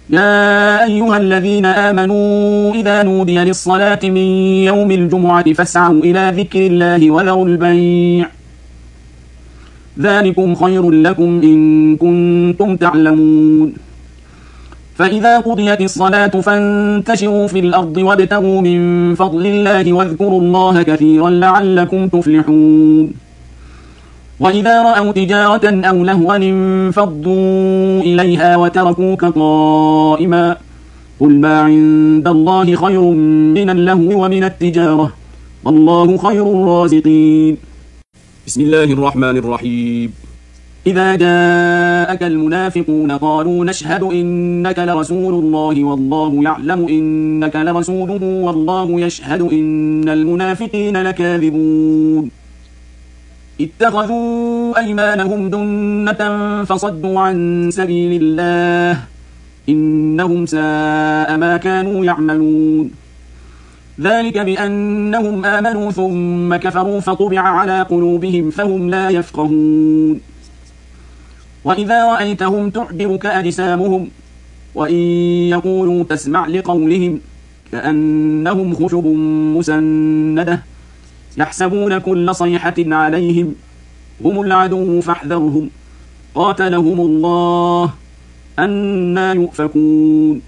يا أيها الذين آمنوا إذا نودي للصلاة من يوم الجمعة فاسعوا إلى ذكر الله وذروا البيع ذلكم خير لكم إن كنتم تعلمون فإذا قضيت الصلاة فانتشروا في الأرض وابتغوا من فضل الله واذكروا الله كثيرا لعلكم تفلحون وإذا رأوا تجارة أو لهوا انفضوا إليها وتركوك قائما قل ما عند الله خير من اللهو ومن التجارة والله خير الرازقين. بسم الله الرحمن الرحيم. إذا جاءك المنافقون قالوا نشهد إنك لرسول الله والله يعلم إنك لرسوله والله يشهد إن المنافقين لكاذبون اتخذوا أيمانهم جنة فصدوا عن سبيل الله إنهم ساء ما كانوا يعملون ذلك بأنهم آمنوا ثم كفروا فطبع على قلوبهم فهم لا يفقهون وإذا رأيتهم تعجبك أجسامهم وإن يقولوا تسمع لقولهم كأنهم خشب مسندة يحسبون كل صيحة عليهم هم العدو فاحذرهم قاتلهم الله أنى يؤفكون.